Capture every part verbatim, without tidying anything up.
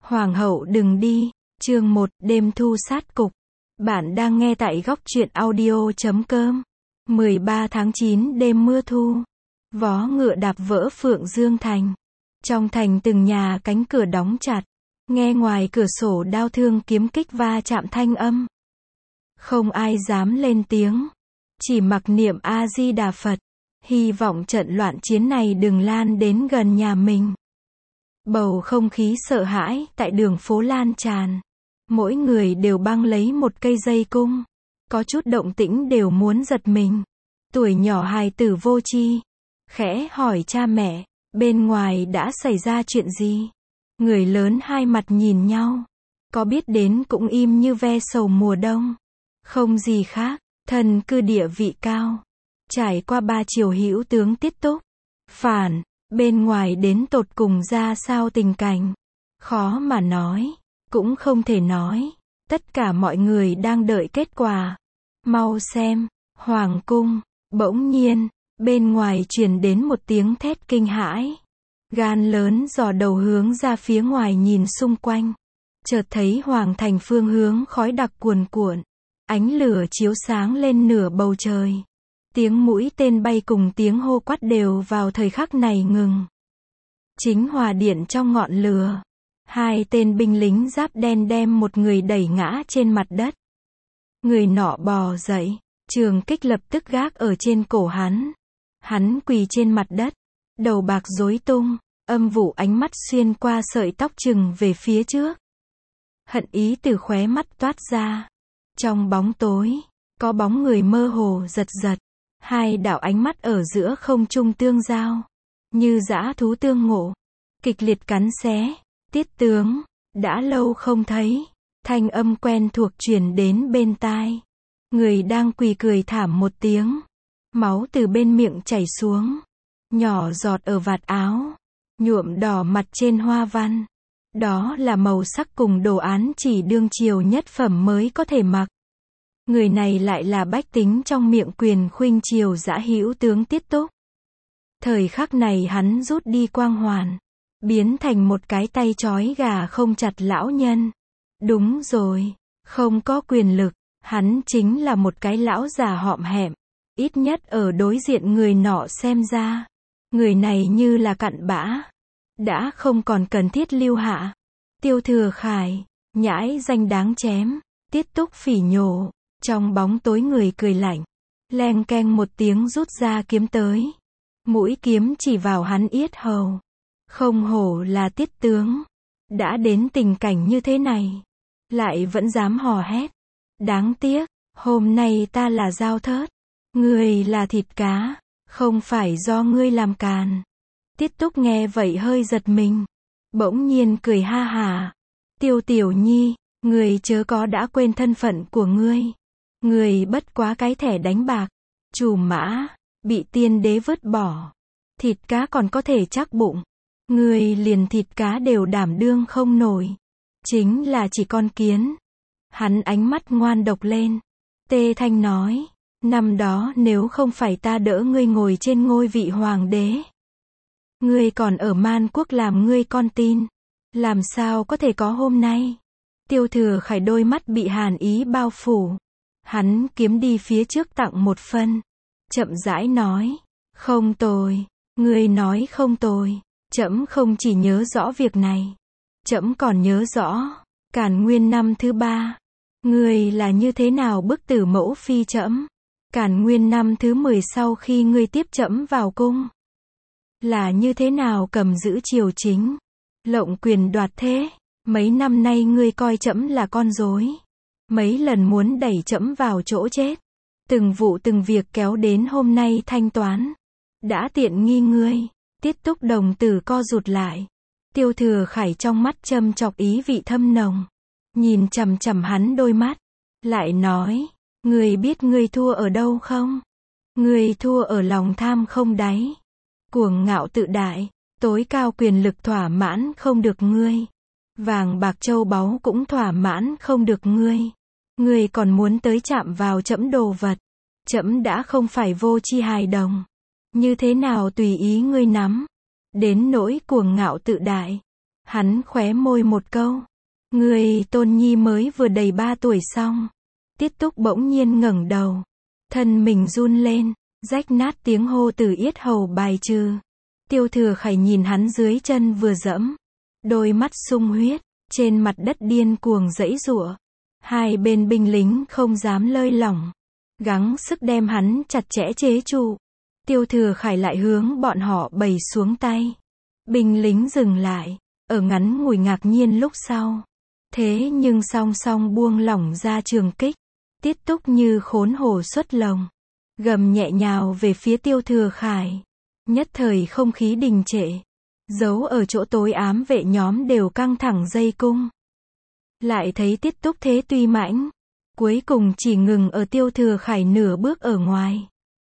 Hoàng hậu đừng đi. Chương một, đêm thu sát cục. Bạn đang nghe tại góc truyện audio chấm com. mười ba tháng chín đêm mưa thu. Vó ngựa đạp vỡ Phượng Dương thành. Trong thành từng nhà cánh cửa đóng chặt. Nghe ngoài cửa sổ đao thương kiếm kích va chạm thanh âm. Không ai dám lên tiếng. Chỉ mặc niệm A-di-đà Phật. Hy vọng trận loạn chiến này đừng lan đến gần nhà mình. Bầu không khí sợ hãi tại đường phố lan tràn. Mỗi người đều băng lấy một cây dây cung. Có chút động tĩnh đều muốn giật mình. Tuổi nhỏ hài tử vô tri, khẽ hỏi cha mẹ, bên ngoài đã xảy ra chuyện gì? Người lớn hai mặt nhìn nhau. Có biết đến cũng im như ve sầu mùa đông. Không gì khác, thần cư địa vị cao. Trải qua ba triều hữu tướng Tiết Túc, phản, bên ngoài đến tột cùng ra sao tình cảnh. Khó mà nói, cũng không thể nói. Tất cả mọi người đang đợi kết quả. Mau xem, hoàng cung, bỗng nhiên, bên ngoài truyền đến một tiếng thét kinh hãi. Gan lớn dò đầu hướng ra phía ngoài nhìn xung quanh. Chợt thấy hoàng thành phương hướng khói đặc cuồn cuộn. Ánh lửa chiếu sáng lên nửa bầu trời. Tiếng mũi tên bay cùng tiếng hô quát đều vào thời khắc này ngừng. Chính hòa điện trong ngọn lửa. Hai tên binh lính giáp đen đem một người đẩy ngã trên mặt đất. Người nọ bò dậy, trường kích lập tức gác ở trên cổ hắn. Hắn quỳ trên mặt đất, đầu bạc rối tung, âm vụ ánh mắt xuyên qua sợi tóc chừng về phía trước. Hận ý từ khóe mắt toát ra. Trong bóng tối, có bóng người mơ hồ giật giật. Hai đạo ánh mắt ở giữa không trung tương giao, như dã thú tương ngộ, kịch liệt cắn xé. Tiết tướng, đã lâu không thấy. Thanh âm quen thuộc truyền đến bên tai. Người đang quỳ cười thảm một tiếng. Máu từ bên miệng chảy xuống. Nhỏ giọt ở vạt áo. Nhuộm đỏ mặt trên hoa văn. Đó là màu sắc cùng đồ án chỉ đương triều nhất phẩm mới có thể mặc. Người này lại là bách tính trong miệng quyền khuynh triều dã hữu tướng Tiết Túc. Thời khắc này hắn rút đi quang hoàn. Biến thành một cái tay trói gà không chặt lão nhân. Đúng rồi, không có quyền lực, hắn chính là một cái lão già hõm hẹm. Ít nhất ở đối diện người nọ xem ra, người này như là cặn bã. Đã không còn cần thiết lưu hạ. Tiêu Thừa Khải, nhãi danh đáng chém. Tiết Túc phỉ nhổ. Trong bóng tối người cười lạnh. Leng keng một tiếng rút ra kiếm tới. Mũi kiếm chỉ vào hắn yết hầu. Không hổ là Tiết tướng. Đã đến tình cảnh như thế này. Lại vẫn dám hò hét. Đáng tiếc, hôm nay ta là dao thớt. Ngươi là thịt cá. Không phải do ngươi làm càn. Tiết Túc nghe vậy hơi giật mình. Bỗng nhiên cười ha hà. Tiêu Tiểu Nhi, ngươi chớ có đã quên thân phận của ngươi. Ngươi bất quá cái thẻ đánh bạc. Trù mã, bị tiên đế vứt bỏ. Thịt cá còn có thể chắc bụng. Ngươi liền thịt cá đều đảm đương không nổi. Chính là chỉ con kiến. Hắn ánh mắt ngoan độc lên. Tê Thanh nói. Năm đó nếu không phải ta đỡ ngươi ngồi trên ngôi vị hoàng đế. Ngươi còn ở Man Quốc làm ngươi con tin. Làm sao có thể có hôm nay. Tiêu Thừa Khải đôi mắt bị hàn ý bao phủ. Hắn kiếm đi phía trước tặng một phân. Chậm rãi nói. Không tồi. Ngươi nói không tồi. Trẫm không chỉ nhớ rõ việc này. Trẫm còn nhớ rõ. Càn Nguyên năm thứ ba. Ngươi là như thế nào bức tử mẫu phi trẫm. Càn Nguyên năm thứ mười sau khi ngươi tiếp trẫm vào cung. Là như thế nào cầm giữ triều chính. Lộng quyền đoạt thế. Mấy năm nay ngươi coi trẫm là con rối. Mấy lần muốn đẩy trẫm vào chỗ chết. Từng vụ từng việc kéo đến hôm nay thanh toán. Đã tiện nghi ngươi. Tiết Túc đồng tử co rụt lại. Tiêu Thừa Khải trong mắt châm chọc ý vị thâm nồng. Nhìn chằm chằm hắn đôi mắt. Lại nói. Ngươi biết ngươi thua ở đâu không? Ngươi thua ở lòng tham không đáy. Cuồng ngạo tự đại. Tối cao quyền lực thỏa mãn không được ngươi. Vàng bạc châu báu cũng thỏa mãn không được ngươi. Ngươi còn muốn tới chạm vào trẫm đồ vật. Trẫm đã không phải vô tri hài đồng. Như thế nào tùy ý ngươi nắm. Đến nỗi cuồng ngạo tự đại. Hắn khóe môi một câu. Người Tôn Nhi mới vừa đầy ba tuổi xong. Tiết Túc bỗng nhiên ngẩng đầu. Thân mình run lên, rách nát tiếng hô từ yết hầu bài trừ. Tiêu Thừa Khải nhìn hắn dưới chân vừa dẫm. Đôi mắt sung huyết, trên mặt đất điên cuồng giãy giụa. Hai bên binh lính không dám lơi lỏng. Gắng sức đem hắn chặt chẽ chế trụ. Tiêu Thừa Khải lại hướng bọn họ bày xuống tay. Binh lính dừng lại, ở ngắn ngủi ngạc nhiên lúc sau. Thế nhưng song song buông lỏng ra trường kích. Tiết Túc như khốn hổ xuất lồng. Gầm nhẹ nhào về phía Tiêu Thừa Khải. Nhất thời không khí đình trệ. Giấu ở chỗ tối ám vệ nhóm đều căng thẳng dây cung. Lại thấy Tiết Túc thế tuy mãnh. Cuối cùng chỉ ngừng ở Tiêu Thừa Khải nửa bước ở ngoài.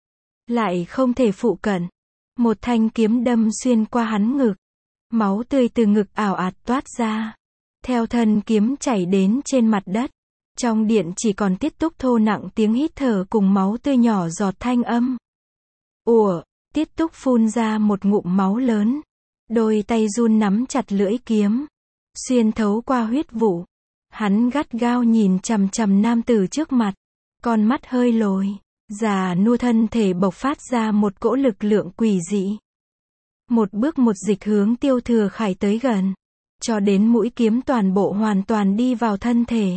Lại không thể phụ cận. Một thanh kiếm đâm xuyên qua hắn ngực. Máu tươi từ ngực ảo ạt toát ra. Theo thân kiếm chảy đến trên mặt đất. Trong điện chỉ còn Tiết Túc thô nặng tiếng hít thở cùng máu tươi nhỏ giọt thanh âm. Ủa, Tiết Túc phun ra một ngụm máu lớn. Đôi tay run nắm chặt lưỡi kiếm. Xuyên thấu qua huyết vụ. Hắn gắt gao nhìn chằm chằm nam tử trước mặt. Con mắt hơi lồi. Già nua thân thể bộc phát ra một cỗ lực lượng quỷ dị. Một bước một dịch hướng Tiêu Thừa Khải tới gần. Cho đến mũi kiếm toàn bộ hoàn toàn đi vào thân thể.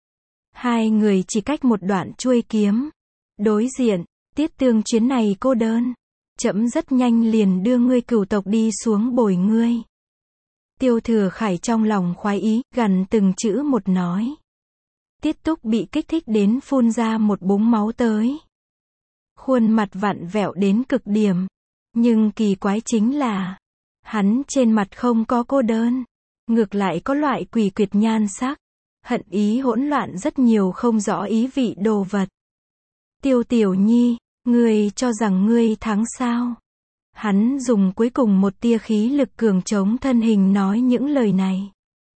Hai người chỉ cách một đoạn chuôi kiếm. Đối diện, Tiết Tương chuyến này cô đơn. Trẫm rất nhanh liền đưa ngươi cửu tộc đi xuống bồi ngươi. Tiêu Thừa Khải trong lòng khoái ý, gằn từng chữ một nói. Tiết Túc bị kích thích đến phun ra một búng máu tới. Khuôn mặt vặn vẹo đến cực điểm. Nhưng kỳ quái chính là, hắn trên mặt không có cô đơn. Ngược lại có loại quỷ quyệt nhan sắc. Hận ý hỗn loạn rất nhiều không rõ ý vị đồ vật. Tiêu Tiểu Nhi, ngươi cho rằng ngươi thắng sao? Hắn dùng cuối cùng một tia khí lực cường chống thân hình nói những lời này.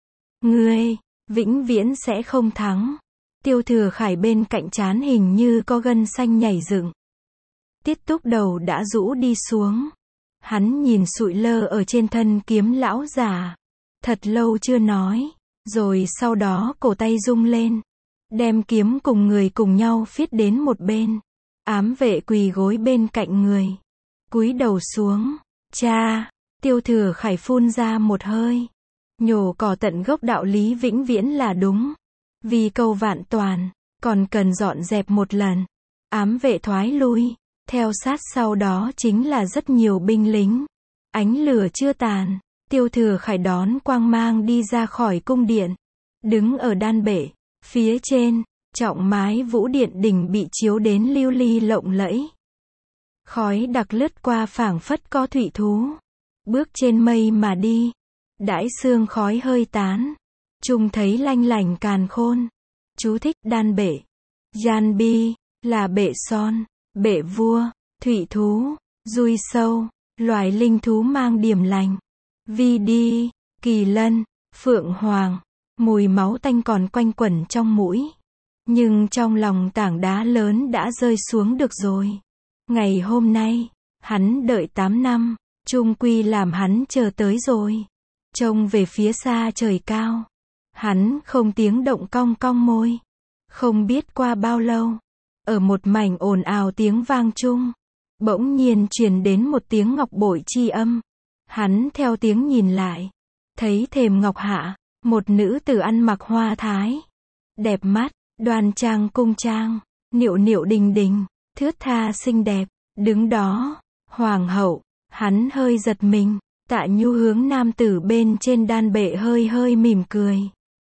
Ngươi, vĩnh viễn sẽ không thắng. Tiêu Thừa Khải bên cạnh trán hình như có gân xanh nhảy dựng. Tiết Túc đầu đã rũ đi xuống. Hắn nhìn sụi lơ ở trên thân kiếm lão già. Thật lâu chưa nói. Rồi sau đó cổ tay rung lên. Đem kiếm cùng người cùng nhau phiết đến một bên. Ám vệ quỳ gối bên cạnh người. Cúi đầu xuống. Cha, Tiêu Thừa Khải phun ra một hơi. Nhổ cỏ tận gốc đạo lý vĩnh viễn là đúng. Vì cầu vạn toàn, còn cần dọn dẹp một lần. Ám vệ thoái lui. Theo sát sau đó chính là rất nhiều binh lính. Ánh lửa chưa tàn. Tiêu Thừa Khải đón quang mang đi ra khỏi cung điện. Đứng ở đan bệ. Phía trên, trọng mái vũ điện đỉnh bị chiếu đến lưu ly lộng lẫy. Khói đặc lướt qua phảng phất có thủy thú. Bước trên mây mà đi. Đãi sương khói hơi tán. Trùng thấy lanh lảnh càn khôn. Chú thích đan bệ. Gian bi, là bệ son, bệ vua, thủy thú, dui sâu, loài linh thú mang điểm lành. Vi đi, kỳ lân, phượng hoàng. Mùi máu tanh còn quanh quẩn trong mũi. Nhưng trong lòng tảng đá lớn đã rơi xuống được rồi. Ngày hôm nay, hắn đợi tám năm, chung quy làm hắn chờ tới rồi. Trông về phía xa trời cao. Hắn không tiếng động cong cong môi. Không biết qua bao lâu. Ở một mảnh ồn ào tiếng vang chung. Bỗng nhiên truyền đến một tiếng ngọc bội chi âm. Hắn theo tiếng nhìn lại. Thấy thềm ngọc hạ. Một nữ tử ăn mặc hoa thái. Đẹp mắt, đoan trang cung trang. Niệu niệu đình đình. Thướt tha xinh đẹp. Đứng đó. Hoàng hậu. Hắn hơi giật mình. Tạ Nhu hướng nam tử bên trên đan bệ hơi hơi mỉm cười.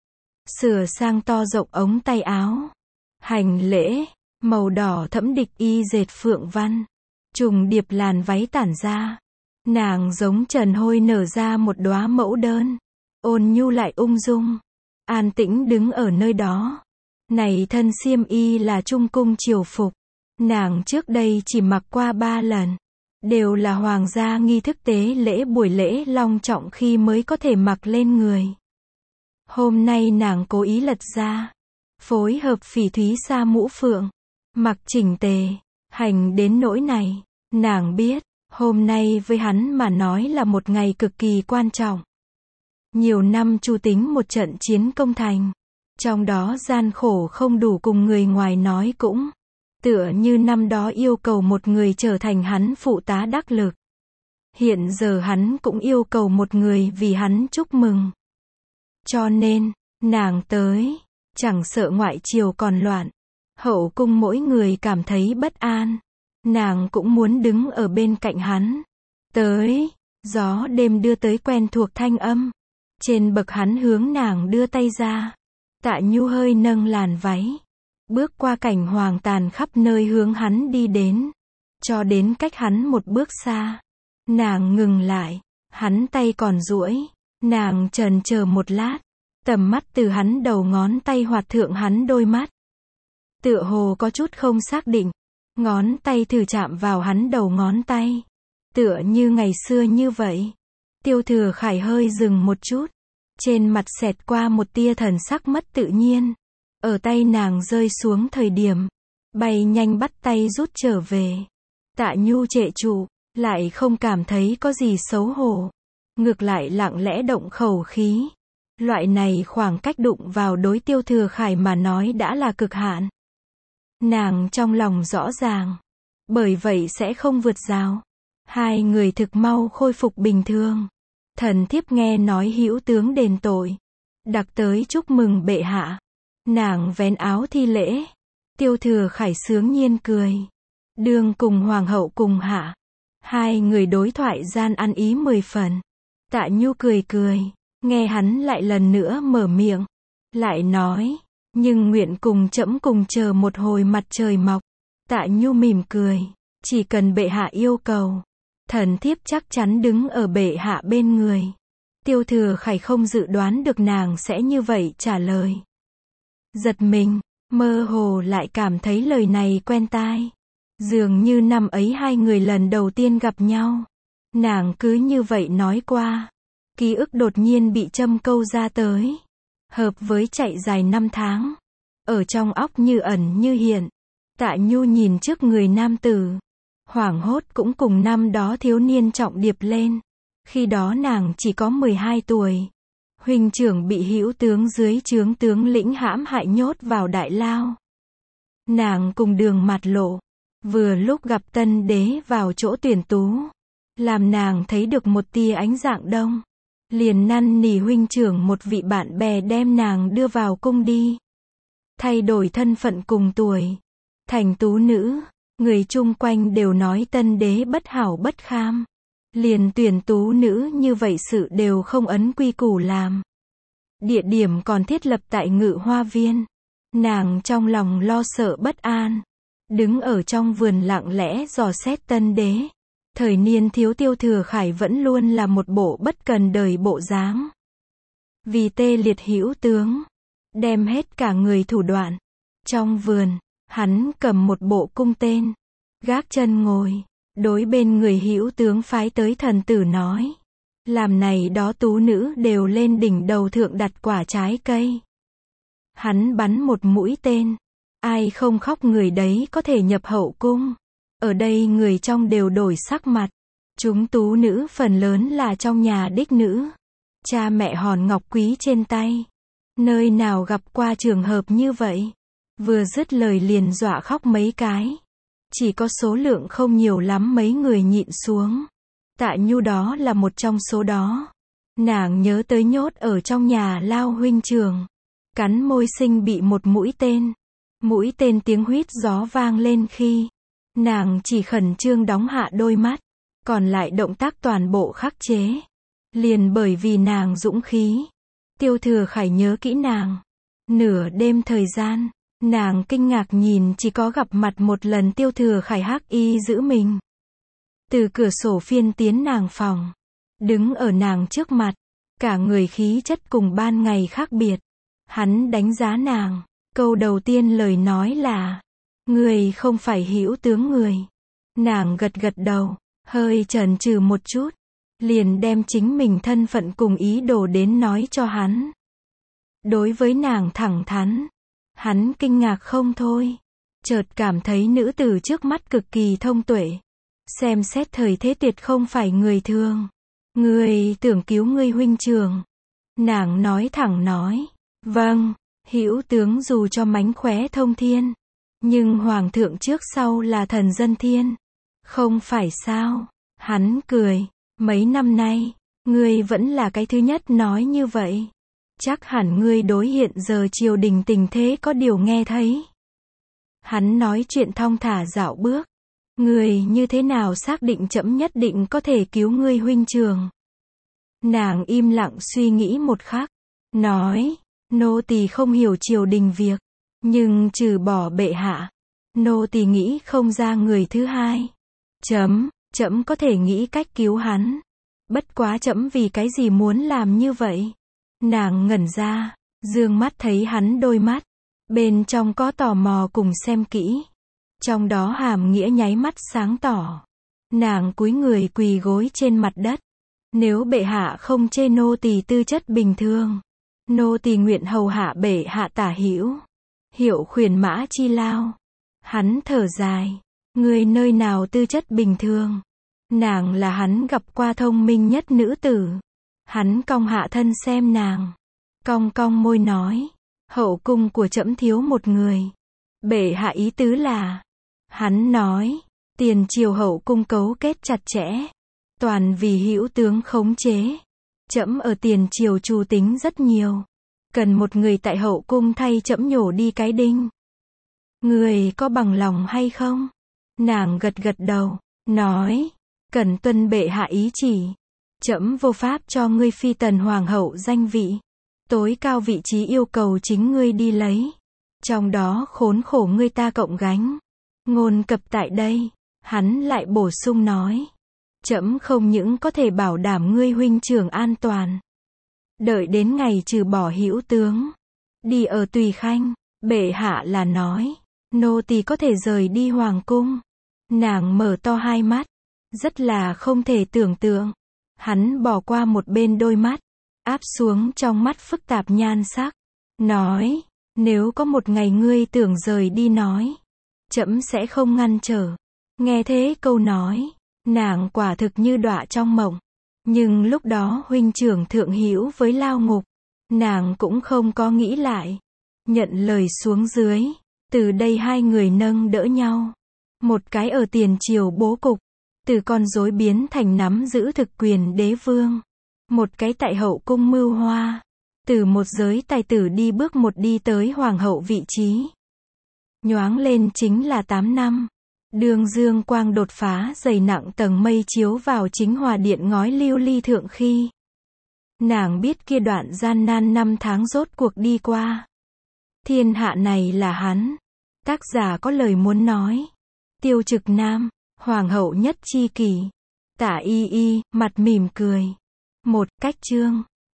Sửa sang to rộng ống tay áo. Hành lễ. Màu đỏ thẫm địch y dệt phượng văn. Trùng điệp làn váy tản ra. Nàng giống trần hôi nở ra một đóa mẫu đơn. Ôn nhu lại ung dung. An tĩnh đứng ở nơi đó. Này thân xiêm y là trung cung triều phục. Nàng trước đây chỉ mặc qua ba lần. Đều là hoàng gia nghi thức tế lễ buổi lễ long trọng khi mới có thể mặc lên người. Hôm nay nàng cố ý lật ra. Phối hợp phỉ thúy sa mũ phượng. Mặc chỉnh tề. Hành đến nỗi này. Nàng biết, hôm nay với hắn mà nói là một ngày cực kỳ quan trọng. Nhiều năm Chu tính một trận chiến công thành. Trong đó gian khổ không đủ cùng người ngoài nói cũng. Tựa như năm đó yêu cầu một người trở thành hắn phụ tá đắc lực. Hiện giờ hắn cũng yêu cầu một người vì hắn chúc mừng. Cho nên, nàng tới, chẳng sợ ngoại triều còn loạn. Hậu cung mỗi người cảm thấy bất an. Nàng cũng muốn đứng ở bên cạnh hắn. Tới, gió đêm đưa tới quen thuộc thanh âm. Trên bậc hắn hướng nàng đưa tay ra. Tạ Nhu hơi nâng làn váy. Bước qua cảnh hoàng tàn khắp nơi hướng hắn đi đến. Cho đến cách hắn một bước xa. Nàng ngừng lại. Hắn tay còn duỗi. Nàng chần chờ một lát. Tầm mắt từ hắn đầu ngón tay hoạt thượng hắn đôi mắt. Tựa hồ có chút không xác định. Ngón tay thử chạm vào hắn đầu ngón tay. Tựa như ngày xưa như vậy. Tiêu Thừa Khải hơi dừng một chút. Trên mặt xẹt qua một tia thần sắc mất tự nhiên. Ở tay nàng rơi xuống thời điểm. Bay nhanh bắt tay rút trở về. Tạ Nhu trệ trụ. Lại không cảm thấy có gì xấu hổ. Ngược lại lặng lẽ động khẩu khí. Loại này khoảng cách đụng vào đối Tiêu Thừa Khải mà nói đã là cực hạn. Nàng trong lòng rõ ràng. Bởi vậy sẽ không vượt rào. Hai người thực mau khôi phục bình thường. Thần thiếp nghe nói hữu tướng đền tội. Đặc tới chúc mừng bệ hạ. Nàng vén áo thi lễ. Tiêu Thừa Khải sướng nhiên cười. Đường cùng hoàng hậu cùng hạ. Hai người đối thoại gian ăn ý mười phần. Tạ Nhu cười cười. Nghe hắn lại lần nữa mở miệng. Lại nói. Nhưng nguyện cùng trẫm cùng chờ một hồi mặt trời mọc. Tạ Nhu mỉm cười. Chỉ cần bệ hạ yêu cầu. Thần thiếp chắc chắn đứng ở bệ hạ bên người. Tiêu Thừa Khải không dự đoán được nàng sẽ như vậy trả lời. Giật mình, mơ hồ lại cảm thấy lời này quen tai. Dường như năm ấy hai người lần đầu tiên gặp nhau. Nàng cứ như vậy nói qua. Ký ức đột nhiên bị châm câu ra tới. Hợp với chạy dài năm tháng. Ở trong óc như ẩn như hiện. Tạ Nhu nhìn trước người nam tử. Hoảng hốt cũng cùng năm đó thiếu niên trọng điệp lên. Khi đó nàng chỉ có mười hai tuổi. Huynh trưởng bị hữu tướng dưới trướng tướng lĩnh hãm hại nhốt vào đại lao. Nàng cùng đường mặt lộ. Vừa lúc gặp tân đế vào chỗ tuyển tú. Làm nàng thấy được một tia ánh dạng đông. Liền năn nỉ huynh trưởng một vị bạn bè đem nàng đưa vào cung đi. Thay đổi thân phận cùng tuổi. Thành tú nữ. Người chung quanh đều nói tân đế bất hảo bất kham. Liền tuyển tú nữ như vậy sự đều không ấn quy củ làm. Địa điểm còn thiết lập tại Ngự Hoa Viên. Nàng trong lòng lo sợ bất an. Đứng ở trong vườn lặng lẽ dò xét tân đế. Thời niên thiếu Tiêu Thừa Khải vẫn luôn là một bộ bất cần đời bộ dáng. Vì tê liệt hữu tướng. Đem hết cả người thủ đoạn. Trong vườn, hắn cầm một bộ cung tên. Gác chân ngồi. Đối bên người hữu tướng phái tới thần tử nói. Làm này đó tú nữ đều lên đỉnh đầu thượng đặt quả trái cây. Hắn bắn một mũi tên. Ai không khóc người đấy có thể nhập hậu cung. Ở đây người trong đều đổi sắc mặt. Chúng tú nữ phần lớn là trong nhà đích nữ. Cha mẹ hòn ngọc quý trên tay. Nơi nào gặp qua trường hợp như vậy. Vừa dứt lời liền dọa khóc mấy cái. Chỉ có số lượng không nhiều lắm mấy người nhịn xuống. Tạ Nhu đó là một trong số đó. Nàng nhớ tới nhốt ở trong nhà lao huynh trưởng. Cắn môi sinh bị một mũi tên. Mũi tên tiếng huýt gió vang lên khi. Nàng chỉ khẩn trương đóng hạ đôi mắt. Còn lại động tác toàn bộ khắc chế. Liền bởi vì nàng dũng khí. Tiêu Thừa Khải nhớ kỹ nàng. Nửa đêm thời gian. Nàng kinh ngạc nhìn chỉ có gặp mặt một lần Tiêu Thừa Khải hắc y giữ mình. Từ cửa sổ phiên tiến nàng phòng. Đứng ở nàng trước mặt. Cả người khí chất cùng ban ngày khác biệt. Hắn đánh giá nàng. Câu đầu tiên lời nói là. Người không phải hữu tướng người. Nàng gật gật đầu. Hơi chần chừ một chút. Liền đem chính mình thân phận cùng ý đồ đến nói cho hắn. Đối với nàng thẳng thắn. Hắn kinh ngạc không thôi. Chợt cảm thấy nữ tử trước mắt cực kỳ thông tuệ. Xem xét thời thế tuyệt không phải người thường. Người tưởng cứu ngươi huynh trưởng. Nàng nói thẳng nói, vâng, hữu tướng dù cho mánh khóe thông thiên, nhưng hoàng thượng trước sau là thần dân thiên. Không phải sao? Hắn cười, mấy năm nay, ngươi vẫn là cái thứ nhất nói như vậy. Chắc hẳn ngươi đối hiện giờ triều đình tình thế có điều nghe thấy. Hắn nói chuyện thong thả dạo bước. Ngươi như thế nào xác định trẫm nhất định có thể cứu ngươi huynh trường? Nàng im lặng suy nghĩ một khắc, nói, nô tỳ không hiểu triều đình việc, nhưng trừ bỏ bệ hạ, nô tỳ nghĩ không ra người thứ hai. Chấm, trẫm có thể nghĩ cách cứu hắn. Bất quá trẫm vì cái gì muốn làm như vậy? Nàng ngẩn ra, dương mắt thấy hắn đôi mắt, bên trong có tò mò cùng xem kỹ. Trong đó hàm nghĩa nháy mắt sáng tỏ. Nàng cúi người quỳ gối trên mặt đất. Nếu bệ hạ không chê nô tỳ tư chất bình thường, nô tỳ nguyện hầu hạ bệ hạ tả hữu. Hiệu khuyển mã chi lao. Hắn thở dài. Người nơi nào tư chất bình thường? Nàng là hắn gặp qua thông minh nhất nữ tử. Hắn cong hạ thân xem nàng. Cong cong môi nói. Hậu cung của trẫm thiếu một người. Bệ hạ ý tứ là. Hắn nói. Tiền triều hậu cung cấu kết chặt chẽ. Toàn vì hữu tướng khống chế. Trẫm ở tiền triều trù tính rất nhiều. Cần một người tại hậu cung thay trẫm nhổ đi cái đinh. Người có bằng lòng hay không? Nàng gật gật đầu. Nói. Cần tuân bệ hạ ý chỉ. Trẫm vô pháp cho ngươi phi tần hoàng hậu danh vị. Tối cao vị trí yêu cầu chính ngươi đi lấy. Trong đó khốn khổ ngươi ta cộng gánh. Ngôn cập tại đây, hắn lại bổ sung nói. Trẫm không những có thể bảo đảm ngươi huynh trưởng an toàn. Đợi đến ngày trừ bỏ hữu tướng. Đi ở tùy khanh, bệ hạ là nói. Nô tỳ có thể rời đi hoàng cung. Nàng mở to hai mắt. Rất là không thể tưởng tượng. Hắn bỏ qua một bên đôi mắt. Áp xuống trong mắt phức tạp nhan sắc. Nói, nếu có một ngày ngươi tưởng rời đi nói. Trẫm sẽ không ngăn trở. Nghe thế câu nói. Nàng quả thực như đọa trong mộng. Nhưng lúc đó huynh trưởng thượng hữu với lao ngục. Nàng cũng không có nghĩ lại. Nhận lời xuống dưới. Từ đây hai người nâng đỡ nhau. Một cái ở tiền triều bố cục. Từ con rối biến thành nắm giữ thực quyền đế vương. Một cái tại hậu cung mưu hoa. Từ một giới tài tử đi bước một đi tới hoàng hậu vị trí. Nhoáng lên chính là tám năm. Đường dương quang đột phá dày nặng tầng mây chiếu vào chính hòa điện ngói lưu ly thượng khi. Nàng biết kia đoạn gian nan năm tháng rốt cuộc đi qua. Thiên hạ này là hắn. Tác giả có lời muốn nói. Tiêu Trực Nam, hoàng hậu nhất chi kỷ. Tả Y Y, mặt mỉm cười. Một cách chương.